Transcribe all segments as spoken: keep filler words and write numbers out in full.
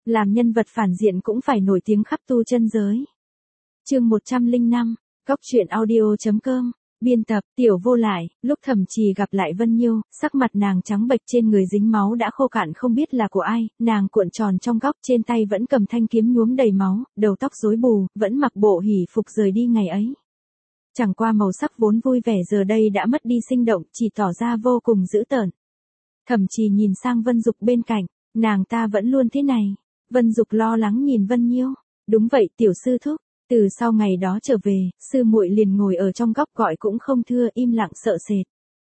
Làm nhân vật phản diện cũng phải nổi tiếng khắp tu chân giới. Chương một trăm lẻ năm, Góc truyện audio chấm com. Biên tập, Tiểu Vô Lại. Lúc Thẩm Trì gặp lại Vân Nhiêu, sắc mặt nàng trắng bệch, trên người dính máu đã khô cạn không biết là của ai, nàng cuộn tròn trong góc, trên tay vẫn cầm thanh kiếm nhuốm đầy máu, đầu tóc rối bù, vẫn mặc bộ hỷ phục rời đi ngày ấy. Chẳng qua màu sắc vốn vui vẻ giờ đây đã mất đi sinh động, chỉ tỏ ra vô cùng dữ tợn. Thẩm Trì nhìn sang Vân Dục bên cạnh, nàng ta vẫn luôn thế này. Vân Dục lo lắng nhìn Vân Nhiêu. Đúng vậy tiểu sư thúc. Từ sau ngày đó trở về, sư muội liền ngồi ở trong góc gọi cũng không thưa, im lặng sợ sệt.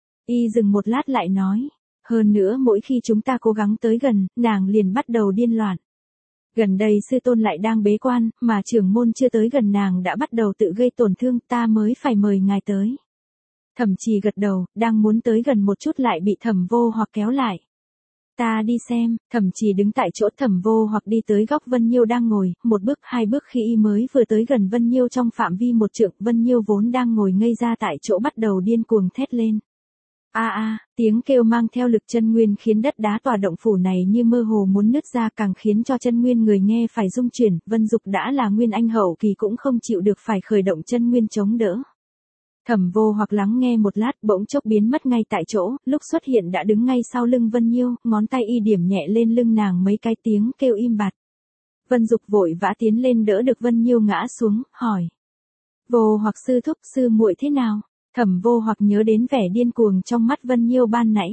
Y dừng một lát lại nói, hơn nữa mỗi khi chúng ta cố gắng tới gần, nàng liền bắt đầu điên loạn. Gần đây sư tôn lại đang bế quan, mà trưởng môn chưa tới gần nàng đã bắt đầu tự gây tổn thương, ta mới phải mời ngài tới. Thẩm Trì gật đầu, đang muốn tới gần một chút lại bị Thẩm Vô Hoặc kéo lại. Ta đi xem. Thẩm Trì đứng tại chỗ, Thẩm Vô Hoặc đi tới góc Vân Nhiêu đang ngồi, một bước hai bước khi y mới vừa tới gần Vân Nhiêu trong phạm vi một trượng, Vân Nhiêu vốn đang ngồi ngây ra tại chỗ bắt đầu điên cuồng thét lên. A a, tiếng kêu mang theo lực chân nguyên khiến đất đá tòa động phủ này như mơ hồ muốn nứt ra, càng khiến cho chân nguyên người nghe phải rung chuyển. Vân Dục đã là nguyên anh hậu kỳ cũng không chịu được, phải khởi động chân nguyên chống đỡ. Thẩm Vô Hoặc lắng nghe một lát, bỗng chốc biến mất ngay tại chỗ, lúc xuất hiện đã đứng ngay sau lưng Vân Nhiêu, ngón tay y điểm nhẹ lên lưng nàng mấy cái, tiếng kêu im bặt. Vân Dục vội vã tiến lên đỡ được Vân Nhiêu ngã xuống, hỏi. Vô Hoặc sư thúc, sư muội thế nào? Thẩm Vô Hoặc nhớ đến vẻ điên cuồng trong mắt Vân Nhiêu ban nãy.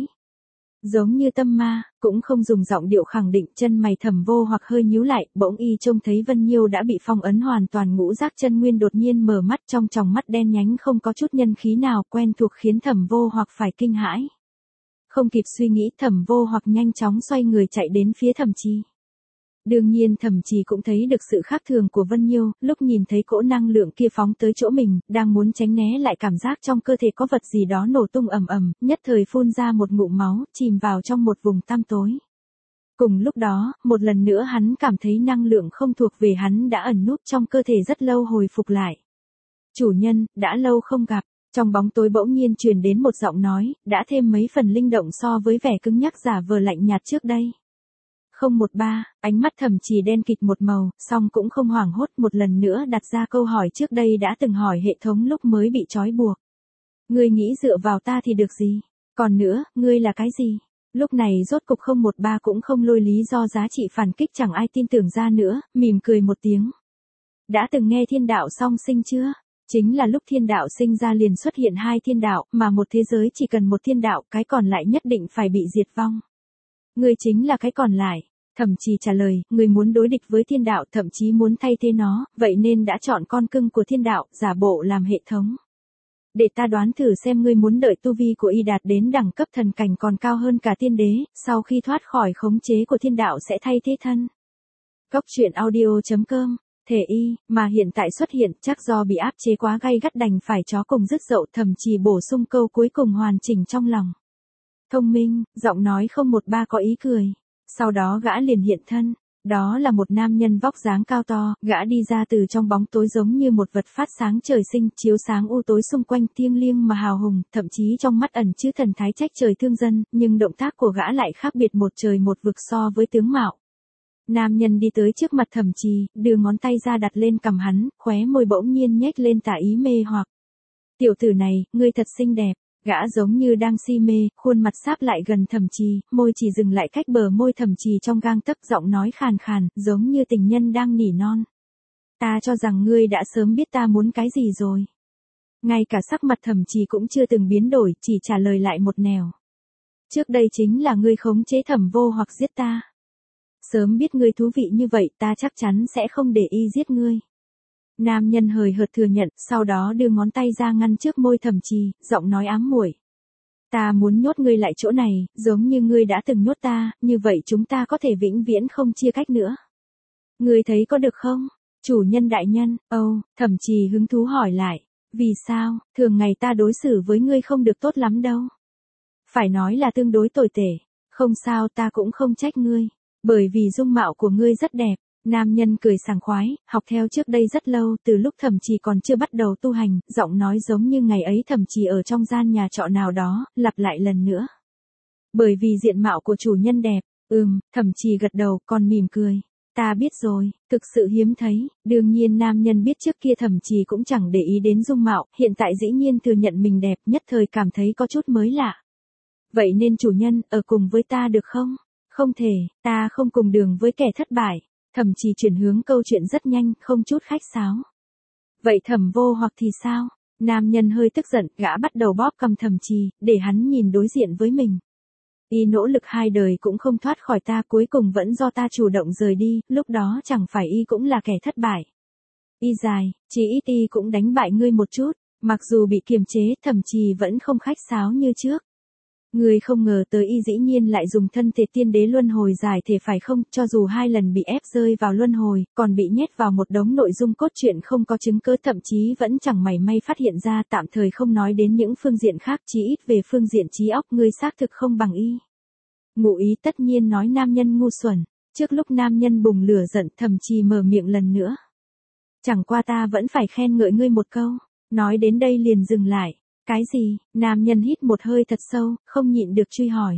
Giống như tâm ma, cũng không dùng giọng điệu khẳng định, chân mày Thẩm Vô Hoặc hơi nhíu lại, bỗng y trông thấy Vân Nhiêu đã bị phong ấn hoàn toàn, ngũ giác chân nguyên đột nhiên mở mắt, trong tròng mắt đen nhánh không có chút nhân khí nào, quen thuộc khiến Thẩm Vô Hoặc phải kinh hãi. Không kịp suy nghĩ, Thẩm Vô Hoặc nhanh chóng xoay người chạy đến phía Thẩm Trì. Đương nhiên Thẩm Trì cũng thấy được sự khác thường của Vân Nhiêu, lúc nhìn thấy cỗ năng lượng kia phóng tới chỗ mình, đang muốn tránh né lại cảm giác trong cơ thể có vật gì đó nổ tung ầm ầm, nhất thời phun ra một ngụm máu, chìm vào trong một vùng tăm tối. Cùng lúc đó, một lần nữa hắn cảm thấy năng lượng không thuộc về hắn đã ẩn núp trong cơ thể rất lâu hồi phục lại. Chủ nhân, đã lâu không gặp. Trong bóng tối bỗng nhiên truyền đến một giọng nói, đã thêm mấy phần linh động so với vẻ cứng nhắc giả vờ lạnh nhạt trước đây. Không một ba, ánh mắt Thẩm Trì đen kịt một màu, song cũng không hoảng hốt, một lần nữa đặt ra câu hỏi trước đây đã từng hỏi hệ thống lúc mới bị trói buộc. Ngươi nghĩ dựa vào ta thì được gì? Còn nữa, ngươi là cái gì? Lúc này rốt cục không một ba cũng không lôi lý do giá trị phản kích, chẳng ai tin tưởng ra nữa, mỉm cười một tiếng. Đã từng nghe thiên đạo song sinh chưa? Chính là lúc thiên đạo sinh ra liền xuất hiện hai thiên đạo, mà một thế giới chỉ cần một thiên đạo, cái còn lại nhất định phải bị diệt vong. Ngươi chính là cái còn lại. Thẩm Trì trả lời, ngươi muốn đối địch với thiên đạo, thậm chí muốn thay thế nó, vậy nên đã chọn con cưng của thiên đạo, giả bộ làm hệ thống. Để ta đoán thử xem ngươi muốn đợi tu vi của y đạt đến đẳng cấp thần cảnh còn cao hơn cả tiên đế, sau khi thoát khỏi khống chế của thiên đạo sẽ thay thế thân. Góc truyện audio chấm com. Thể y, mà hiện tại xuất hiện, chắc do bị áp chế quá gay gắt đành phải chó cùng dứt dậu. Thẩm Trì bổ sung câu cuối cùng hoàn chỉnh trong lòng. Thông minh, giọng nói không một ba có ý cười. Sau đó gã liền hiện thân. Đó là một nam nhân vóc dáng cao to, gã đi ra từ trong bóng tối giống như một vật phát sáng trời sinh, chiếu sáng u tối xung quanh, thiêng liêng mà hào hùng, thậm chí trong mắt ẩn chứa thần thái trách trời thương dân, nhưng động tác của gã lại khác biệt một trời một vực so với tướng mạo. Nam nhân đi tới trước mặt Thẩm Trì, đưa ngón tay ra đặt lên cằm hắn, khóe môi bỗng nhiên nhếch lên tà ý mê hoặc. Tiểu tử này, ngươi thật xinh đẹp. Gã giống như đang si mê, khuôn mặt sáp lại gần Thẩm Trì, môi chỉ dừng lại cách bờ môi Thẩm Trì trong gang tấc, giọng nói khàn khàn, giống như tình nhân đang nỉ non. Ta cho rằng ngươi đã sớm biết ta muốn cái gì rồi. Ngay cả sắc mặt Thẩm Trì cũng chưa từng biến đổi, chỉ trả lời lại một nẻo. Trước đây chính là ngươi khống chế Thẩm Vô Hoặc giết ta. Sớm biết ngươi thú vị như vậy, ta chắc chắn sẽ không để y giết ngươi. Nam nhân hời hợt thừa nhận, sau đó đưa ngón tay ra ngăn trước môi Thẩm Trì, giọng nói ám muội. Ta muốn nhốt ngươi lại chỗ này, giống như ngươi đã từng nhốt ta, như vậy chúng ta có thể vĩnh viễn không chia cách nữa. Ngươi thấy có được không? Chủ nhân đại nhân, âu, oh, Thẩm Trì hứng thú hỏi lại. Vì sao, thường ngày ta đối xử với ngươi không được tốt lắm đâu. Phải nói là tương đối tồi tệ. Không sao, ta cũng không trách ngươi. Bởi vì dung mạo của ngươi rất đẹp. Nam nhân cười sảng khoái, học theo trước đây rất lâu, từ lúc Thẩm Trì còn chưa bắt đầu tu hành, giọng nói giống như ngày ấy Thẩm Trì ở trong gian nhà trọ nào đó, lặp lại lần nữa. Bởi vì diện mạo của chủ nhân đẹp, ừm, Thẩm Trì gật đầu, còn mỉm cười. Ta biết rồi, thực sự hiếm thấy, đương nhiên nam nhân biết trước kia Thẩm Trì cũng chẳng để ý đến dung mạo, hiện tại dĩ nhiên thừa nhận mình đẹp, nhất thời cảm thấy có chút mới lạ. Vậy nên chủ nhân, ở cùng với ta được không? Không thể, ta không cùng đường với kẻ thất bại. Thẩm Trì chuyển hướng câu chuyện rất nhanh, không chút khách sáo. Vậy Thẩm Vô Hoặc thì sao? Nam nhân hơi tức giận, gã bắt đầu bóp cầm Thẩm Trì, để hắn nhìn đối diện với mình. Y nỗ lực hai đời cũng không thoát khỏi ta, cuối cùng vẫn do ta chủ động rời đi, lúc đó chẳng phải y cũng là kẻ thất bại. Y dài, chỉ ít y cũng đánh bại ngươi một chút, mặc dù bị kiềm chế, Thẩm Trì vẫn không khách sáo như trước. Ngươi không ngờ tới y dĩ nhiên lại dùng thân thể tiên đế luân hồi giải thể phải không, cho dù hai lần bị ép rơi vào luân hồi, còn bị nhét vào một đống nội dung cốt truyện không có chứng cứ, thậm chí vẫn chẳng mảy may phát hiện ra, tạm thời không nói đến những phương diện khác, chí ít về phương diện trí óc ngươi xác thực không bằng y. Ngụ ý tất nhiên nói nam nhân ngu xuẩn, trước lúc nam nhân bùng lửa giận Thẩm Trì mở miệng lần nữa. Chẳng qua ta vẫn phải khen ngợi ngươi một câu, nói đến đây liền dừng lại. Cái gì? Nam nhân hít một hơi thật sâu, không nhịn được truy hỏi.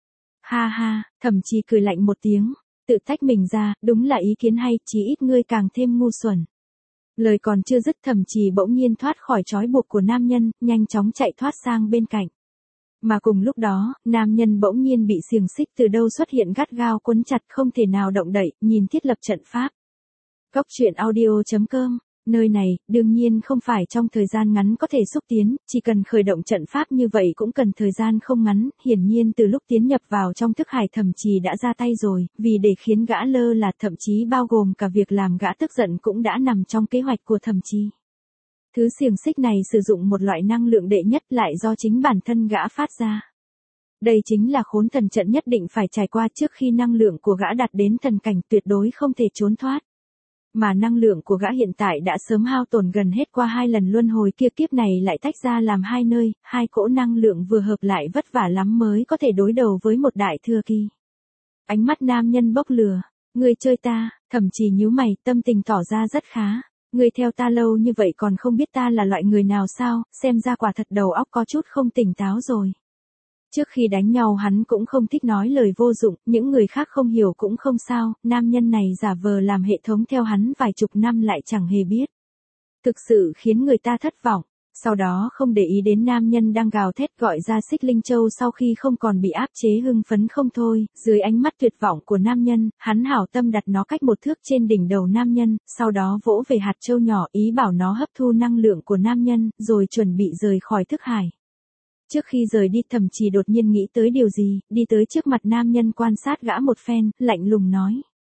Ha ha, Thẩm Trì cười lạnh một tiếng, tự tách mình ra, đúng là ý kiến hay, chí ít ngươi càng thêm ngu xuẩn. Lời còn chưa dứt Thẩm Trì bỗng nhiên thoát khỏi trói buộc của nam nhân, nhanh chóng chạy thoát sang bên cạnh. Mà cùng lúc đó, nam nhân bỗng nhiên bị xiềng xích từ đâu xuất hiện gắt gao quấn chặt không thể nào động đậy, nhìn thiết lập trận pháp. Cốc truyện audio chấm com. Nơi này, đương nhiên không phải trong thời gian ngắn có thể xúc tiến, chỉ cần khởi động trận pháp như vậy cũng cần thời gian không ngắn, hiển nhiên từ lúc tiến nhập vào trong thức hải Thẩm Trì đã ra tay rồi, vì để khiến gã lơ là thậm chí bao gồm cả việc làm gã tức giận cũng đã nằm trong kế hoạch của Thẩm Trì. Thứ xiềng xích này sử dụng một loại năng lượng đệ nhất lại do chính bản thân gã phát ra. Đây chính là khốn thần trận nhất định phải trải qua trước khi năng lượng của gã đạt đến thần cảnh, tuyệt đối không thể trốn thoát. Mà năng lượng của gã hiện tại đã sớm hao tổn gần hết qua hai lần luân hồi kia, kiếp này lại tách ra làm hai nơi, hai cỗ năng lượng vừa hợp lại vất vả lắm mới có thể đối đầu với một đại thừa kỳ. Ánh mắt nam nhân bốc lửa, ngươi chơi ta, Thẩm Trì nhíu mày, tâm tình tỏ ra rất khá. Ngươi theo ta lâu như vậy còn không biết ta là loại người nào sao, xem ra quả thật đầu óc có chút không tỉnh táo rồi. Trước khi đánh nhau hắn cũng không thích nói lời vô dụng, những người khác không hiểu cũng không sao, nam nhân này giả vờ làm hệ thống theo hắn vài chục năm lại chẳng hề biết. Thực sự khiến người ta thất vọng, sau đó không để ý đến nam nhân đang gào thét gọi ra Xích Linh Châu sau khi không còn bị áp chế hưng phấn không thôi, dưới ánh mắt tuyệt vọng của nam nhân, hắn hảo tâm đặt nó cách một thước trên đỉnh đầu nam nhân, sau đó vỗ về hạt châu nhỏ ý bảo nó hấp thu năng lượng của nam nhân, rồi chuẩn bị rời khỏi thức hải. Trước khi rời đi Thẩm Trì đột nhiên nghĩ tới điều gì, đi tới trước mặt nam nhân quan sát gã một phen, lạnh lùng nói.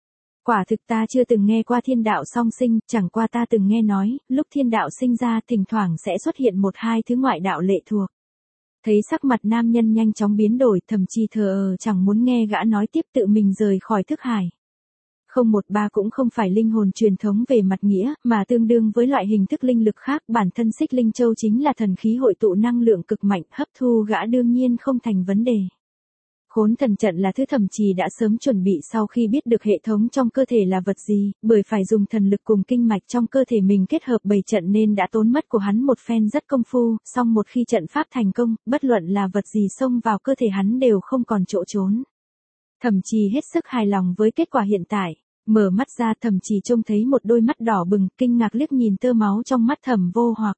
Quả thực ta chưa từng nghe qua thiên đạo song sinh, chẳng qua ta từng nghe nói, lúc thiên đạo sinh ra thỉnh thoảng sẽ xuất hiện một hai thứ ngoại đạo lệ thuộc. Thấy sắc mặt nam nhân nhanh chóng biến đổi, Thẩm Trì thờ ơ chẳng muốn nghe gã nói tiếp, tự mình rời khỏi thức hải. Không một ba cũng không phải linh hồn truyền thống về mặt nghĩa, mà tương đương với loại hình thức linh lực khác, bản thân Xích Linh Châu chính là thần khí hội tụ năng lượng cực mạnh, hấp thu gã đương nhiên không thành vấn đề. Khốn thần trận là thứ Thẩm Trì đã sớm chuẩn bị sau khi biết được hệ thống trong cơ thể là vật gì, bởi phải dùng thần lực cùng kinh mạch trong cơ thể mình kết hợp bày trận nên đã tốn mất của hắn một phen rất công phu, song một khi trận pháp thành công, bất luận là vật gì xông vào cơ thể hắn đều không còn chỗ trốn. Thẩm Trì hết sức hài lòng với kết quả hiện tại, mở mắt ra Thẩm Trì trông thấy một đôi mắt đỏ bừng, kinh ngạc liếc nhìn tơ máu trong mắt Thẩm Vô Hoặc.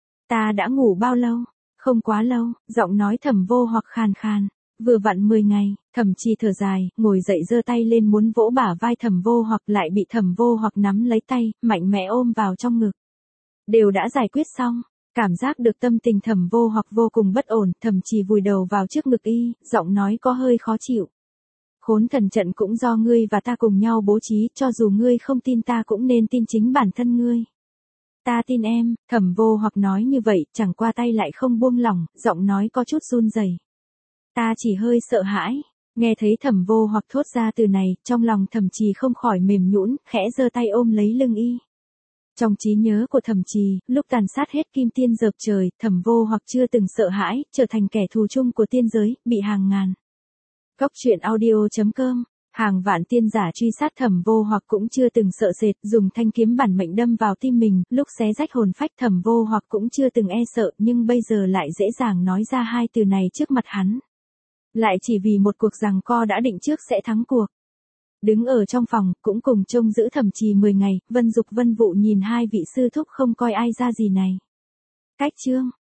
Ta đã ngủ bao lâu? Không quá lâu, giọng nói Thẩm Vô Hoặc khàn khàn. Vừa vặn mười ngày, Thẩm Trì thở dài, ngồi dậy giơ tay lên muốn vỗ bả vai Thẩm Vô Hoặc lại bị Thẩm Vô Hoặc nắm lấy tay, mạnh mẽ ôm vào trong ngực. Đều đã giải quyết xong, cảm giác được tâm tình Thẩm Vô Hoặc vô cùng bất ổn, Thẩm Trì vùi đầu vào trước ngực y, giọng nói có hơi khó chịu. Khốn thần trận cũng do ngươi và ta cùng nhau bố trí, cho dù ngươi không tin ta cũng nên tin chính bản thân ngươi. Ta tin em, Thẩm Vô Hoặc nói như vậy, chẳng qua tay lại không buông lỏng, giọng nói có chút run rẩy. Ta chỉ hơi sợ hãi, nghe thấy Thẩm Vô Hoặc thốt ra từ này, trong lòng Thẩm Trì không khỏi mềm nhũn, khẽ giơ tay ôm lấy lưng y. Trong trí nhớ của Thẩm Trì, lúc tàn sát hết kim tiên dợp trời, Thẩm Vô Hoặc chưa từng sợ hãi, trở thành kẻ thù chung của tiên giới, bị hàng ngàn. Cốc truyện audio chấm com, hàng vạn tiên giả truy sát Thẩm Vô Hoặc cũng chưa từng sợ sệt, dùng thanh kiếm bản mệnh đâm vào tim mình, lúc xé rách hồn phách Thẩm Vô Hoặc cũng chưa từng e sợ, nhưng bây giờ lại dễ dàng nói ra hai từ này trước mặt hắn. Lại chỉ vì một cuộc giằng co đã định trước sẽ thắng cuộc. Đứng ở trong phòng, cũng cùng trông giữ Thẩm Trì mười ngày, Vân Dục Vân Vụ nhìn hai vị sư thúc không coi ai ra gì này. Cách trương,